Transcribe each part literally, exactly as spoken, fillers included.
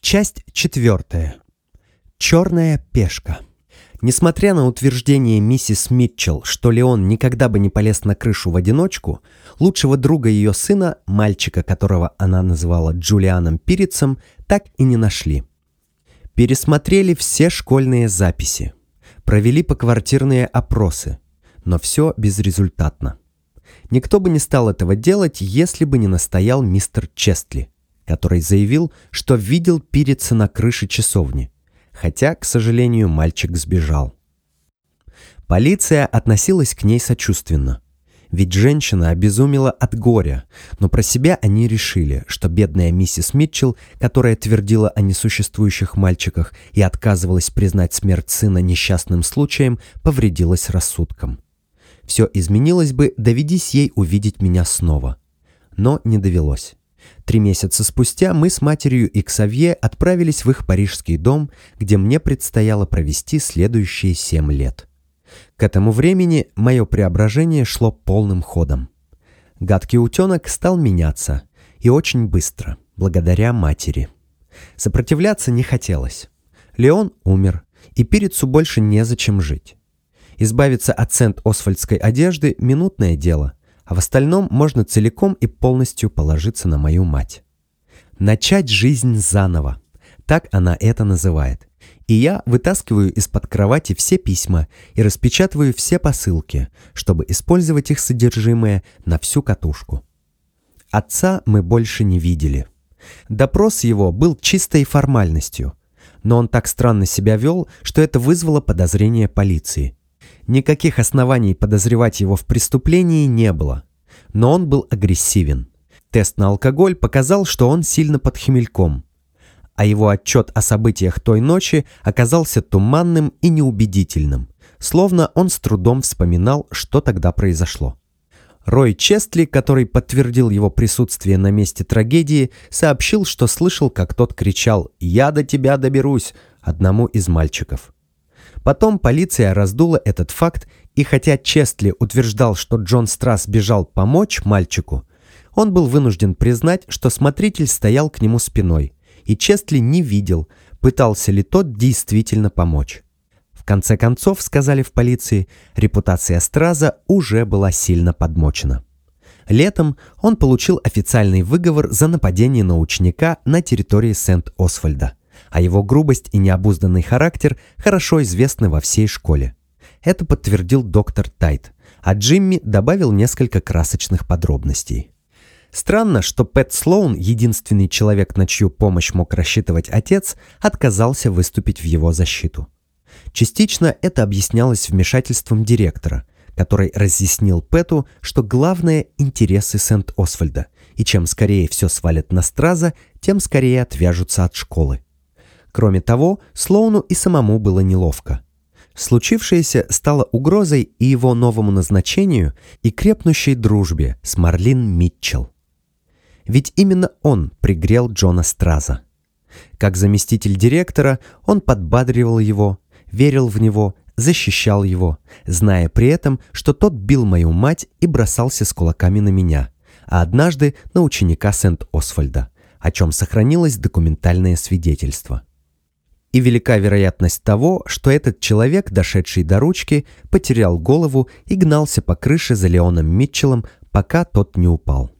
Часть четвертая. Черная пешка. Несмотря на утверждение миссис Митчелл, что Леон никогда бы не полез на крышу в одиночку, лучшего друга ее сына, мальчика, которого она называла Джулианом Пирицем, так и не нашли. Пересмотрели все школьные записи, провели поквартирные опросы, но все безрезультатно. Никто бы не стал этого делать, если бы не настоял мистер Честли, который заявил, что видел Пирица на крыше часовни, хотя, к сожалению, мальчик сбежал. Полиция относилась к ней сочувственно, ведь женщина обезумела от горя, но про себя они решили, что бедная миссис Митчелл, которая твердила о несуществующих мальчиках и отказывалась признать смерть сына несчастным случаем, повредилась рассудком. Все изменилось бы, доведись ей увидеть меня снова. Но не довелось. Три месяца спустя мы с матерью и Ксавье отправились в их парижский дом, где мне предстояло провести следующие семь лет. К этому времени мое преображение шло полным ходом. Гадкий утенок стал меняться, и очень быстро, благодаря матери. Сопротивляться не хотелось. Леон умер, и Пирицу больше незачем жить. Избавиться от Сент-Освальдской одежды – минутное дело, а в остальном можно целиком и полностью положиться на мою мать. Начать жизнь заново, так она это называет. И я вытаскиваю из-под кровати все письма и распечатываю все посылки, чтобы использовать их содержимое на всю катушку. Отца мы больше не видели. Допрос его был чистой формальностью, но он так странно себя вел, что это вызвало подозрение полиции. Никаких оснований подозревать его в преступлении не было, но он был агрессивен. Тест на алкоголь показал, что он сильно под хмельком, а его отчет о событиях той ночи оказался туманным и неубедительным, словно он с трудом вспоминал, что тогда произошло. Рой Честли, который подтвердил его присутствие на месте трагедии, сообщил, что слышал, как тот кричал «Я до тебя доберусь» одному из мальчиков. Потом полиция раздула этот факт, и хотя Честли утверждал, что Джон Страсс бежал помочь мальчику, он был вынужден признать, что смотритель стоял к нему спиной, и Честли не видел, пытался ли тот действительно помочь. В конце концов, сказали в полиции, репутация Страза уже была сильно подмочена. Летом он получил официальный выговор за нападение на ученика на территории Сент-Освальда, а его грубость и необузданный характер хорошо известны во всей школе. Это подтвердил доктор Тайт, а Джимми добавил несколько красочных подробностей. Странно, что Пэт Слоун, единственный человек, на чью помощь мог рассчитывать отец, отказался выступить в его защиту. Частично это объяснялось вмешательством директора, который разъяснил Пэту, что главное – интересы Сент-Освальда, и чем скорее все свалят на Страза, тем скорее отвяжутся от школы. Кроме того, Слоуну и самому было неловко. Случившееся стало угрозой и его новому назначению, и крепнущей дружбе с Марлин Митчелл. Ведь именно он пригрел Джона Страза. Как заместитель директора он подбадривал его, верил в него, защищал его, зная при этом, что тот бил мою мать и бросался с кулаками на меня, а однажды на ученика Сент-Освальда, о чем сохранилось документальное свидетельство. И велика вероятность того, что этот человек, дошедший до ручки, потерял голову и гнался по крыше за Леоном Митчеллом, пока тот не упал.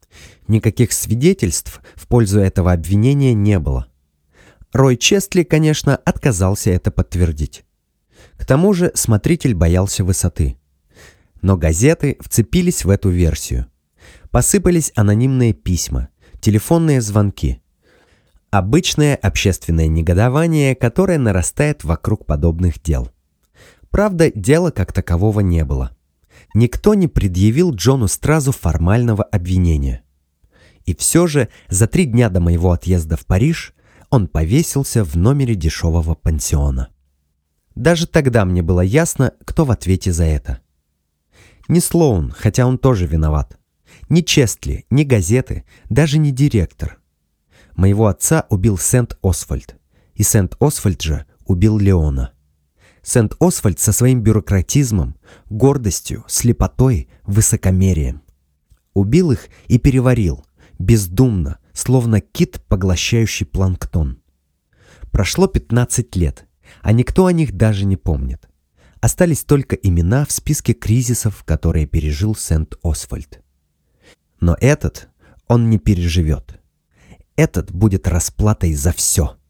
Никаких свидетельств в пользу этого обвинения не было. Рой Честли, конечно, отказался это подтвердить. К тому же смотритель боялся высоты. Но газеты вцепились в эту версию. Посыпались анонимные письма, телефонные звонки. Обычное общественное негодование, которое нарастает вокруг подобных дел. Правда, дела как такового не было. Никто не предъявил Джону Стразу формального обвинения. И все же за три дня до моего отъезда в Париж он повесился в номере дешевого пансиона. Даже тогда мне было ясно, кто в ответе за это. Не Слоун, хотя он тоже виноват. Ни Честли, ни газеты, даже не директор. Моего отца убил Сент-Освальд, и Сент-Освальд же убил Леона. Сент-Освальд со своим бюрократизмом, гордостью, слепотой, высокомерием. Убил их и переварил, бездумно, словно кит, поглощающий планктон. Прошло пятнадцать лет, а никто о них даже не помнит. Остались только имена в списке кризисов, которые пережил Сент-Освальд. Но этот он не переживет. Этот будет расплатой за все.